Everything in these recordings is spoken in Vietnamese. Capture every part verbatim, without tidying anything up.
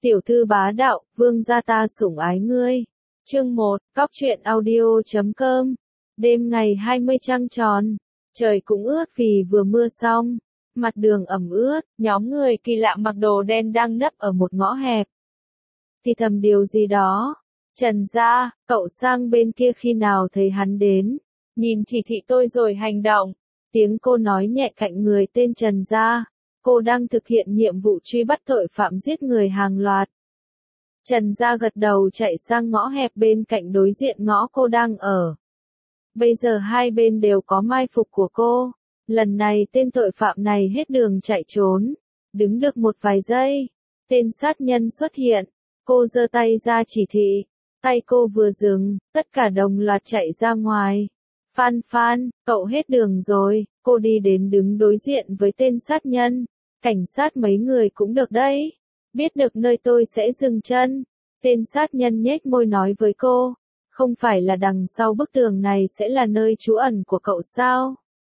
Tiểu thư bá đạo, vương gia ta sủng ái ngươi. Chương một, cóc truyện audio chấm com. Đêm ngày hai mươi trăng tròn, trời cũng ướt vì vừa mưa xong, mặt đường ẩm ướt, nhóm người kỳ lạ mặc đồ đen đang nấp ở một ngõ hẹp. Thì thầm điều gì đó. Trần gia, cậu sang bên kia khi nào thấy hắn đến, nhìn chỉ thị tôi rồi hành động. Tiếng cô nói nhẹ cạnh người tên Trần gia. Cô đang thực hiện nhiệm vụ truy bắt tội phạm giết người hàng loạt. Trần gia gật đầu chạy sang ngõ hẹp bên cạnh đối diện ngõ cô đang ở. Bây giờ hai bên đều có mai phục của cô. Lần này tên tội phạm này hết đường chạy trốn. Đứng được một vài giây, tên sát nhân xuất hiện. Cô giơ tay ra chỉ thị. Tay cô vừa dừng, tất cả đồng loạt chạy ra ngoài. Phan Phan, cậu hết đường rồi. Cô đi đến đứng đối diện với tên sát nhân. Cảnh sát mấy người cũng được đấy. Biết được nơi tôi sẽ dừng chân. Tên sát nhân nhếch môi nói với cô. Không phải là đằng sau bức tường này sẽ là nơi trú ẩn của cậu sao?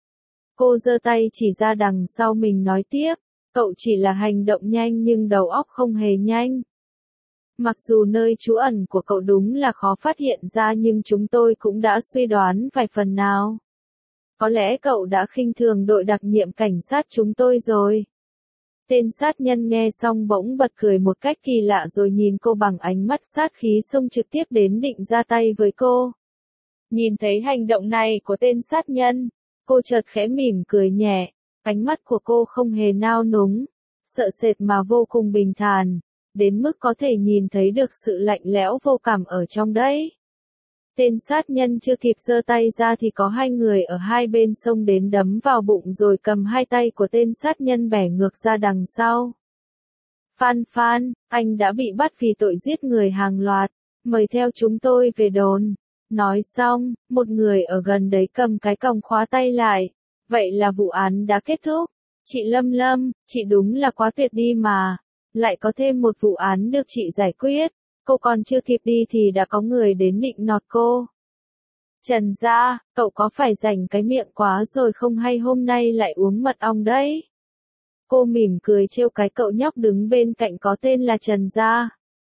Cô giơ tay chỉ ra đằng sau mình nói tiếp. Cậu chỉ là hành động nhanh nhưng đầu óc không hề nhanh. Mặc dù nơi trú ẩn của cậu đúng là khó phát hiện ra nhưng chúng tôi cũng đã suy đoán vài phần nào. Có lẽ cậu đã khinh thường đội đặc nhiệm cảnh sát chúng tôi rồi. Tên sát nhân nghe xong bỗng bật cười một cách kỳ lạ rồi nhìn cô bằng ánh mắt sát khí xông trực tiếp đến định ra tay với cô. Nhìn thấy hành động này của tên sát nhân, cô chợt khẽ mỉm cười nhẹ, ánh mắt của cô không hề nao núng, sợ sệt mà vô cùng bình thản, đến mức có thể nhìn thấy được sự lạnh lẽo vô cảm ở trong đấy. Tên sát nhân chưa kịp giơ tay ra thì có hai người ở hai bên xông đến đấm vào bụng rồi cầm hai tay của tên sát nhân bẻ ngược ra đằng sau. Phan Phan, anh đã bị bắt vì tội giết người hàng loạt, mời theo chúng tôi về đồn. Nói xong, một người ở gần đấy cầm cái còng khóa tay lại. Vậy là vụ án đã kết thúc. Chị Lâm Lâm, chị đúng là quá tuyệt đi mà. Lại có thêm một vụ án được chị giải quyết. Cô còn chưa kịp đi thì đã có người đến định nọt cô. Trần gia, cậu có phải rảnh cái miệng quá rồi không hay hôm nay lại uống mật ong đấy? Cô mỉm cười trêu cái cậu nhóc đứng bên cạnh có tên là Trần gia.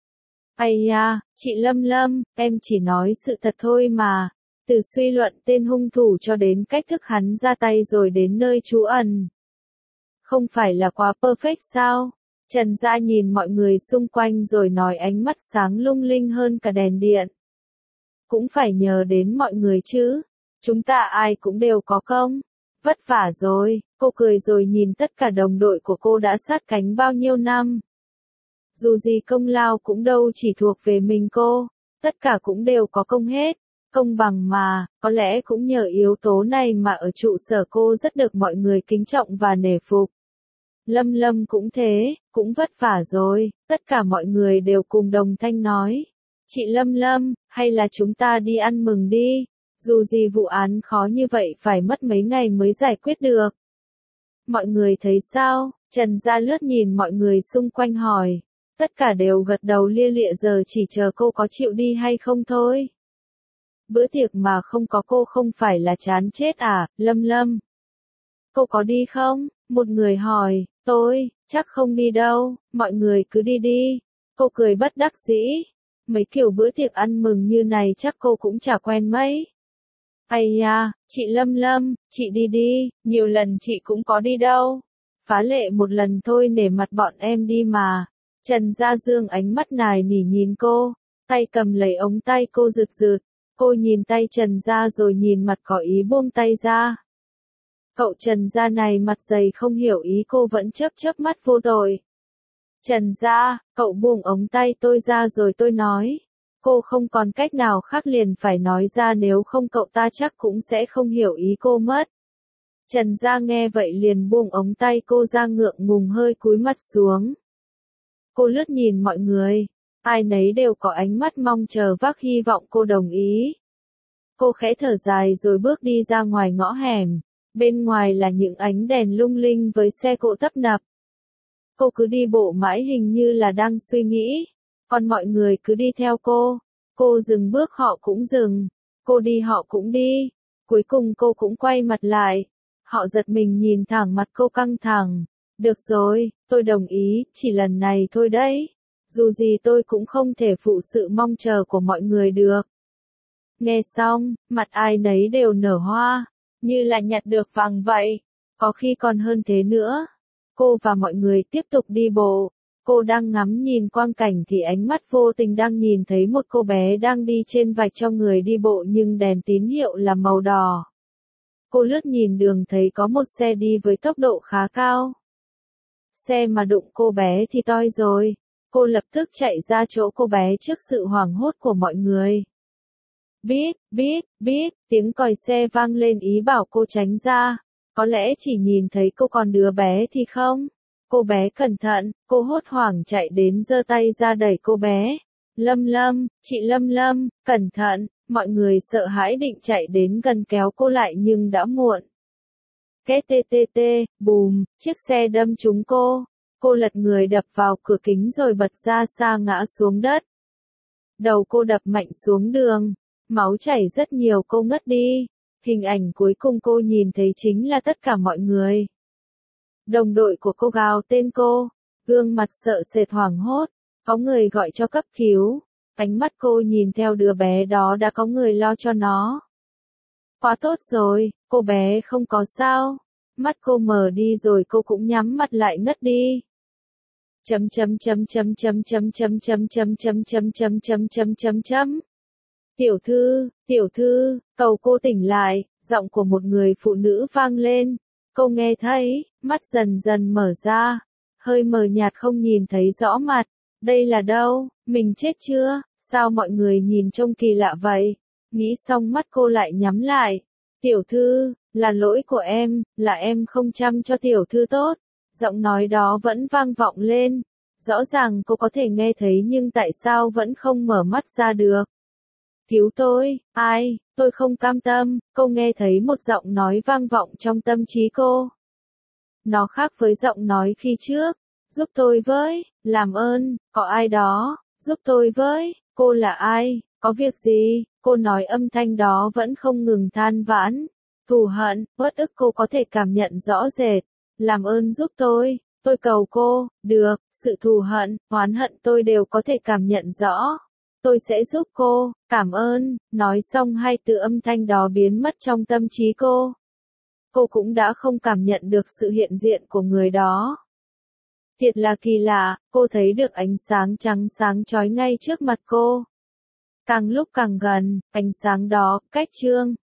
Ây da, chị Lâm Lâm, em chỉ nói sự thật thôi mà. Từ suy luận tên hung thủ cho đến cách thức hắn ra tay rồi đến nơi trú ẩn. Không phải là quá perfect sao? Trần gia nhìn mọi người xung quanh rồi nói ánh mắt sáng lung linh hơn cả đèn điện. Cũng phải nhờ đến mọi người chứ. Chúng ta ai cũng đều có công. Vất vả rồi, cô cười rồi nhìn tất cả đồng đội của cô đã sát cánh bao nhiêu năm. Dù gì công lao cũng đâu chỉ thuộc về mình cô. Tất cả cũng đều có công hết. Công bằng mà, có lẽ cũng nhờ yếu tố này mà ở trụ sở cô rất được mọi người kính trọng và nể phục. Lâm Lâm cũng thế, cũng vất vả rồi, tất cả mọi người đều cùng đồng thanh nói. Chị Lâm Lâm, hay là chúng ta đi ăn mừng đi, dù gì vụ án khó như vậy phải mất mấy ngày mới giải quyết được. Mọi người thấy sao? Trần gia lướt nhìn mọi người xung quanh hỏi. Tất cả đều gật đầu lia lịa giờ chỉ chờ cô có chịu đi hay không thôi. Bữa tiệc mà không có cô không phải là chán chết à, Lâm Lâm? Cô có đi không? Một người hỏi. Tôi, chắc không đi đâu, mọi người cứ đi đi. Cô cười bất đắc dĩ. Mấy kiểu bữa tiệc ăn mừng như này chắc cô cũng chả quen mấy. Ây da, chị Lâm Lâm, chị đi đi, nhiều lần chị cũng có đi đâu. Phá lệ một lần thôi nể mặt bọn em đi mà. Trần gia dương ánh mắt nài nỉ nhìn cô, tay cầm lấy ống tay cô rượt rượt. Cô nhìn tay Trần gia rồi nhìn mặt có ý buông tay ra. Cậu Trần gia này mặt dày không hiểu ý cô vẫn chớp chớp mắt vô tội. Trần gia, cậu buông ống tay tôi ra rồi tôi nói. Cô không còn cách nào khác liền phải nói ra nếu không cậu ta chắc cũng sẽ không hiểu ý cô mất. Trần gia nghe vậy liền buông ống tay cô ra ngượng ngùng hơi cúi mặt xuống. Cô lướt nhìn mọi người, ai nấy đều có ánh mắt mong chờ vác hy vọng cô đồng ý. Cô khẽ thở dài rồi bước đi ra ngoài ngõ hẻm. Bên ngoài là những ánh đèn lung linh với xe cộ tấp nập. Cô cứ đi bộ mãi hình như là đang suy nghĩ. Còn mọi người cứ đi theo cô. Cô dừng bước họ cũng dừng. Cô đi họ cũng đi. Cuối cùng cô cũng quay mặt lại. Họ giật mình nhìn thẳng mặt cô căng thẳng. Được rồi, tôi đồng ý, chỉ lần này thôi đấy. dù gì tôi cũng không thể phụ sự mong chờ của mọi người được. Nghe xong, mặt ai nấy đều nở hoa, như là nhặt được vàng vậy, có khi còn hơn thế nữa. Cô và mọi người tiếp tục đi bộ. Cô đang ngắm nhìn quang cảnh thì ánh mắt vô tình đang nhìn thấy một cô bé đang đi trên vạch cho người đi bộ nhưng đèn tín hiệu là màu đỏ. Cô lướt nhìn đường thấy có một xe đi với tốc độ khá cao. Xe mà đụng cô bé thì toi rồi. Cô lập tức chạy ra chỗ cô bé trước sự hoảng hốt của mọi người. Bíp, bíp, bíp, tiếng còi xe vang lên ý bảo cô tránh ra. Có lẽ chỉ nhìn thấy cô còn đứa bé thì không. Cô bé cẩn thận, cô hốt hoảng chạy đến giơ tay ra đẩy cô bé. Lâm Lâm, chị Lâm Lâm, cẩn thận, mọi người sợ hãi định chạy đến gần kéo cô lại nhưng đã muộn. Két tê tê tê, bùm, chiếc xe đâm trúng cô. Cô lật người đập vào cửa kính rồi bật ra xa ngã xuống đất. Đầu cô đập mạnh xuống đường, máu chảy rất nhiều cô ngất đi. Hình ảnh cuối cùng cô nhìn thấy chính là tất cả mọi người. Đồng đội của cô gào tên cô, gương mặt sợ sệt hoảng hốt, có người gọi cho cấp cứu, ánh mắt cô nhìn theo đứa bé đó đã có người lo cho nó. Quá tốt rồi, cô bé không có sao, mắt cô mờ đi rồi cô cũng nhắm mặt lại ngất đi. Chấm chấm chấm chấm chấm chấm chấm chấm chấm chấm chấm chấm chấm chấm chấm chấm. Tiểu thư, tiểu thư, cầu cô tỉnh lại, giọng của một người phụ nữ vang lên. Cô nghe thấy, mắt dần dần mở ra, hơi mờ nhạt không nhìn thấy rõ mặt. Đây là đâu, mình chết chưa, sao mọi người nhìn trông kỳ lạ vậy? Nghĩ xong mắt cô lại nhắm lại. Tiểu thư, là lỗi của em, là em không chăm cho tiểu thư tốt. Giọng nói đó vẫn vang vọng lên. Rõ ràng cô có thể nghe thấy nhưng tại sao vẫn không mở mắt ra được? Cứu tôi, ai, tôi không cam tâm, cô nghe thấy một giọng nói vang vọng trong tâm trí cô. Nó khác với giọng nói khi trước, giúp tôi với, làm ơn, có ai đó, giúp tôi với, cô là ai, có việc gì, cô nói âm thanh đó vẫn không ngừng than vãn, thù hận, uất ức cô có thể cảm nhận rõ rệt, làm ơn giúp tôi, tôi cầu cô, được, sự thù hận, oán hận tôi đều có thể cảm nhận rõ. Tôi sẽ giúp cô, cảm ơn, nói xong hai từ âm thanh đó biến mất trong tâm trí cô. Cô cũng đã không cảm nhận được sự hiện diện của người đó. Thiệt là kỳ lạ, cô thấy được ánh sáng trắng sáng chói ngay trước mặt cô. Càng lúc càng gần, ánh sáng đó, cách Trương